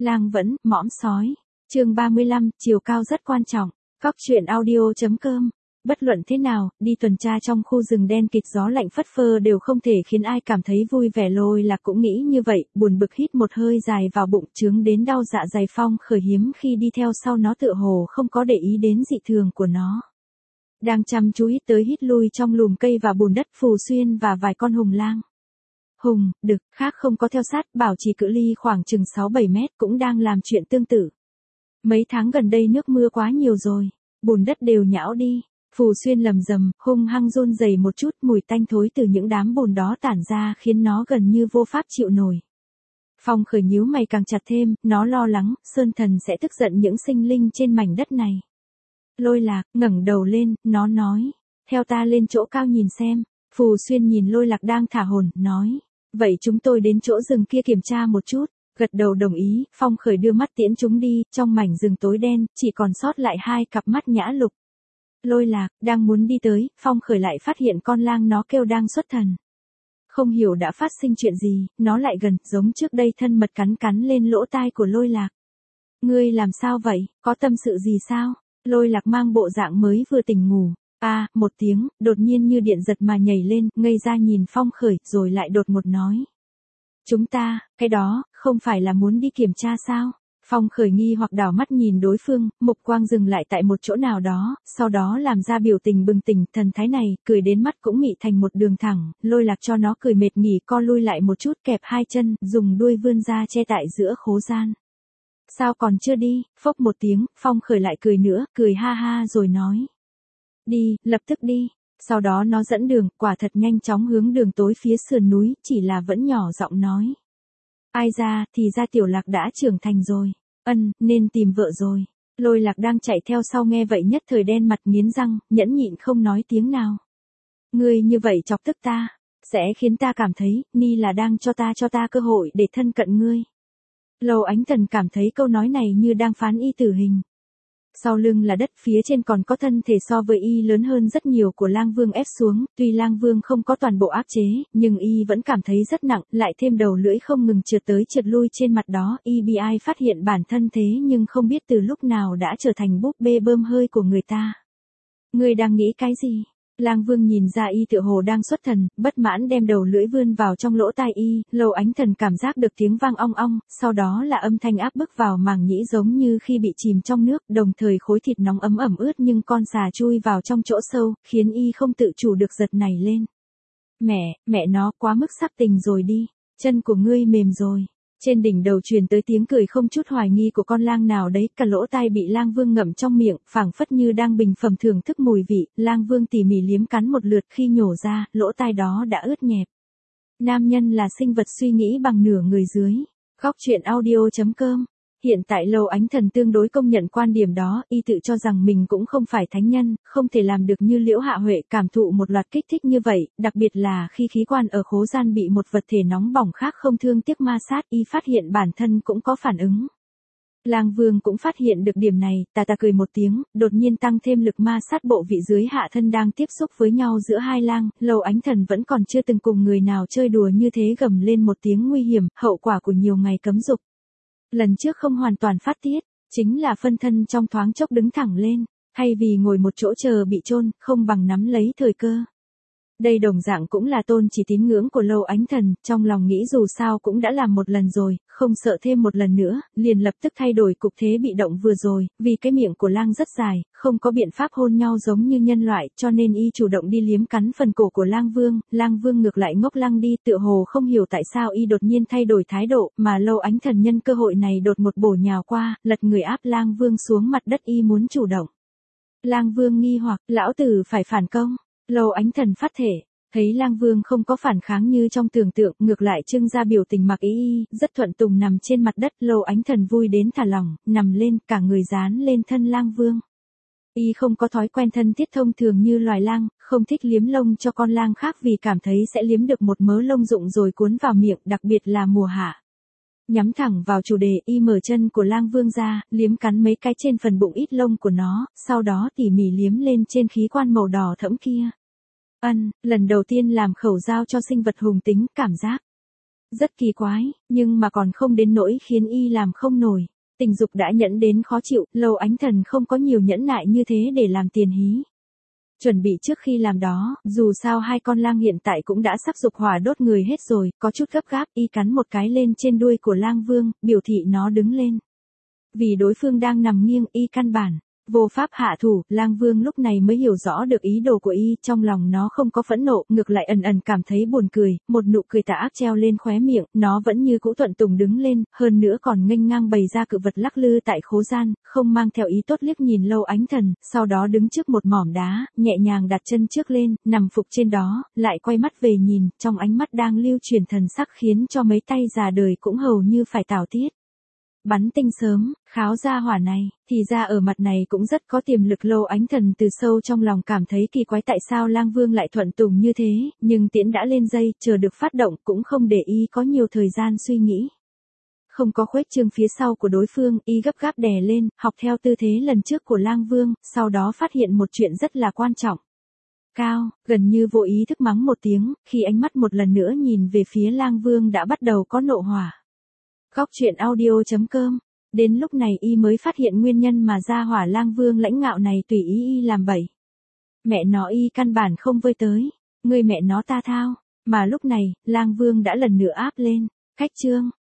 Lang vẫn, mõm sói. Chương 35, chiều cao rất quan trọng. Cóc truyện audio.com. Bất luận thế nào, đi tuần tra trong khu rừng đen kịt gió lạnh phất phơ đều không thể khiến ai cảm thấy vui vẻ. Lôi Lạc cũng nghĩ như vậy, buồn bực hít một hơi dài vào bụng, chướng đến đau dạ dày. Phong Khởi hiếm khi đi theo sau nó tựa hồ không có để ý đến dị thường của nó. Đang chăm chú hít tới hít lui trong lùm cây và bùn đất. Phù Xuyên và vài con hùng lang. Hùng, đực, khác không có theo sát, bảo trì cự ly khoảng chừng 6-7 mét cũng đang làm chuyện tương tự. Mấy tháng gần đây nước mưa quá nhiều rồi, bùn đất đều nhão đi. Phù Xuyên lầm rầm, hung hăng run rẩy một chút, mùi tanh thối từ những đám bùn đó tản ra khiến nó gần như vô pháp chịu nổi. Phong Khởi nhíu mày càng chặt thêm, nó lo lắng, Sơn Thần sẽ tức giận những sinh linh trên mảnh đất này. Lôi Lạc, ngẩng đầu lên, nó nói, theo ta lên chỗ cao nhìn xem. Phù Xuyên nhìn Lôi Lạc đang thả hồn, nói, vậy chúng tôi đến chỗ rừng kia kiểm tra một chút. Gật đầu đồng ý, Phong Khởi đưa mắt tiễn chúng đi, trong mảnh rừng tối đen, chỉ còn sót lại hai cặp mắt nhã lục. Lôi Lạc, đang muốn đi tới, Phong Khởi lại phát hiện con lang nó kêu đang xuất thần. Không hiểu đã phát sinh chuyện gì, nó lại gần, giống trước đây thân mật cắn lên lỗ tai của Lôi Lạc. Ngươi làm sao vậy, có tâm sự gì sao? Lôi Lạc mang bộ dạng mới vừa tỉnh ngủ. Một tiếng, đột nhiên như điện giật mà nhảy lên, ngây ra nhìn Phong Khởi, rồi lại đột ngột nói. Chúng ta, cái đó, không phải là muốn đi kiểm tra sao? Phong Khởi nghi hoặc đảo mắt nhìn đối phương, mục quang dừng lại tại một chỗ nào đó, sau đó làm ra biểu tình bừng tỉnh, thần thái này, cười đến mắt cũng mị thành một đường thẳng. Lôi Lạc cho nó cười mệt nghỉ, co lui lại một chút, kẹp hai chân, dùng đuôi vươn ra che tại giữa khố gian. Sao còn chưa đi? Phốc một tiếng, Phong Khởi lại cười nữa, cười ha ha rồi nói. Đi, lập tức đi. Sau đó nó dẫn đường, quả thật nhanh chóng hướng đường tối phía sườn núi, chỉ là vẫn nhỏ giọng nói. Ai ra, thì ra Tiểu Lạc đã trưởng thành rồi. Nên tìm vợ rồi. Lôi Lạc đang chạy theo sau nghe vậy nhất thời đen mặt nghiến răng, nhẫn nhịn không nói tiếng nào. Ngươi như vậy chọc tức ta, sẽ khiến ta cảm thấy, ni là đang cho ta cơ hội để thân cận ngươi. Lâu Ánh Thần cảm thấy câu nói này như đang phán y tử hình. Sau lưng là đất, phía trên còn có thân thể so với y lớn hơn rất nhiều của Lang Vương ép xuống, tuy Lang Vương không có toàn bộ áp chế, nhưng y vẫn cảm thấy rất nặng, lại thêm đầu lưỡi không ngừng trượt tới trượt lui trên mặt đó, y bị ai phát hiện bản thân thế nhưng không biết từ lúc nào đã trở thành búp bê bơm hơi của người ta. Ngươi đang nghĩ cái gì? Lang Vương nhìn ra y tựa hồ đang xuất thần, bất mãn đem đầu lưỡi vươn vào trong lỗ tai y, Lâu Ánh Thần cảm giác được tiếng vang ong ong, sau đó là âm thanh áp bức vào màng nhĩ giống như khi bị chìm trong nước, đồng thời khối thịt nóng ấm ẩm ướt nhưng con xà chui vào trong chỗ sâu, khiến y không tự chủ được giật nảy lên. Mẹ nó quá mức sắp tình rồi đi, chân của ngươi mềm rồi. Trên đỉnh đầu truyền tới tiếng cười không chút hoài nghi của con lang nào đấy, cả lỗ tai bị Lang Vương ngậm trong miệng, phảng phất như đang bình phẩm thưởng thức mùi vị. Lang Vương tỉ mỉ liếm cắn một lượt, khi nhổ ra, lỗ tai đó đã ướt nhẹp. Nam nhân là sinh vật suy nghĩ bằng nửa người dưới. Cóc truyện audio.com. Hiện tại Lâu Ánh Thần tương đối công nhận quan điểm đó, y tự cho rằng mình cũng không phải thánh nhân, không thể làm được như Liễu Hạ Huệ cảm thụ một loạt kích thích như vậy, đặc biệt là khi khí quan ở khố gian bị một vật thể nóng bỏng khác không thương tiếc ma sát, y phát hiện bản thân cũng có phản ứng. Lang Vương cũng phát hiện được điểm này, tà cười một tiếng, đột nhiên tăng thêm lực ma sát bộ vị dưới hạ thân đang tiếp xúc với nhau giữa hai lang. Lâu Ánh Thần vẫn còn chưa từng cùng người nào chơi đùa như thế, gầm lên một tiếng nguy hiểm, hậu quả của nhiều ngày cấm dục. Lần trước không hoàn toàn phát tiết, chính là phân thân trong thoáng chốc đứng thẳng lên, hay vì ngồi một chỗ chờ bị chôn, không bằng nắm lấy thời cơ. Đây đồng dạng cũng là tôn chỉ tín ngưỡng của Lâu Ánh Thần, trong lòng nghĩ dù sao cũng đã làm một lần rồi, không sợ thêm một lần nữa, liền lập tức thay đổi cục thế bị động vừa rồi, vì cái miệng của lang rất dài, không có biện pháp hôn nhau giống như nhân loại, cho nên y chủ động đi liếm cắn phần cổ của Lang Vương ngược lại ngốc lăng đi, tựa hồ không hiểu tại sao y đột nhiên thay đổi thái độ, mà Lâu Ánh Thần nhân cơ hội này đột ngột bổ nhào qua, lật người áp Lang Vương xuống mặt đất, y muốn chủ động. Lang Vương nghi hoặc, lão tử phải phản công. Lâu Ánh Thần phát thể, thấy Lang Vương không có phản kháng như trong tưởng tượng, ngược lại trưng ra biểu tình mặc ý, rất thuận tùng nằm trên mặt đất. Lâu Ánh Thần vui đến thả lỏng, nằm lên, cả người dán lên thân Lang Vương. Y không có thói quen thân thiết thông thường như loài lang, không thích liếm lông cho con lang khác vì cảm thấy sẽ liếm được một mớ lông rụng rồi cuốn vào miệng, đặc biệt là mùa hạ. Nhắm thẳng vào chủ đề, y mở chân của Lang Vương ra, liếm cắn mấy cái trên phần bụng ít lông của nó, sau đó tỉ mỉ liếm lên trên khí quan màu đỏ thẫm kia. Lần đầu tiên làm khẩu giao cho sinh vật hùng tính, cảm giác Rất kỳ quái, nhưng mà còn không đến nỗi khiến y làm không nổi. Tình dục đã nhẫn đến khó chịu, Lâu Ánh Thần không có nhiều nhẫn nại như thế để làm tiền hí. Chuẩn bị trước khi làm đó, dù sao hai con lang hiện tại cũng đã sắp dục hỏa đốt người hết rồi, có chút gấp gáp, y cắn một cái lên trên đuôi của lang vương, biểu thị nó đứng lên. Vì đối phương đang nằm nghiêng, y căn bản vô pháp hạ thủ, lang vương lúc này mới hiểu rõ được ý đồ của y, trong lòng nó không có phẫn nộ, ngược lại ẩn ẩn cảm thấy buồn cười, một nụ cười tà ác treo lên khóe miệng, nó vẫn như cũ thuận tùng đứng lên, hơn nữa còn nghênh ngang bày ra cự vật lắc lư tại khố gian, không mang theo ý tốt liếc nhìn Lâu Ánh Thần, sau đó đứng trước một mỏm đá, nhẹ nhàng đặt chân trước lên, nằm phục trên đó, lại quay mắt về nhìn, trong ánh mắt đang lưu truyền thần sắc khiến cho mấy tay già đời cũng hầu như phải tảo tiết. Bắn tinh sớm, kháo ra hỏa này, thì ra ở mặt này cũng rất có tiềm lực. Lâu Ánh Thần từ sâu trong lòng cảm thấy kỳ quái tại sao lang vương lại thuận tùng như thế, nhưng tiễn đã lên dây, chờ được phát động cũng không để y có nhiều thời gian suy nghĩ. Không có khuếch trương phía sau của đối phương, y gấp gáp đè lên, học theo tư thế lần trước của lang vương, sau đó phát hiện một chuyện rất là quan trọng. Cao, gần như vô ý thức mắng một tiếng, khi ánh mắt một lần nữa nhìn về phía lang vương đã bắt đầu có nộ hỏa. Góc truyện audio.com. Đến lúc này y mới phát hiện nguyên nhân mà gia hỏa lang vương lãnh ngạo này tùy ý y làm bậy. Mẹ nó y căn bản không vơi tới. Người mẹ nó ta thao. Mà lúc này, lang vương đã lần nữa áp lên. Cách chương.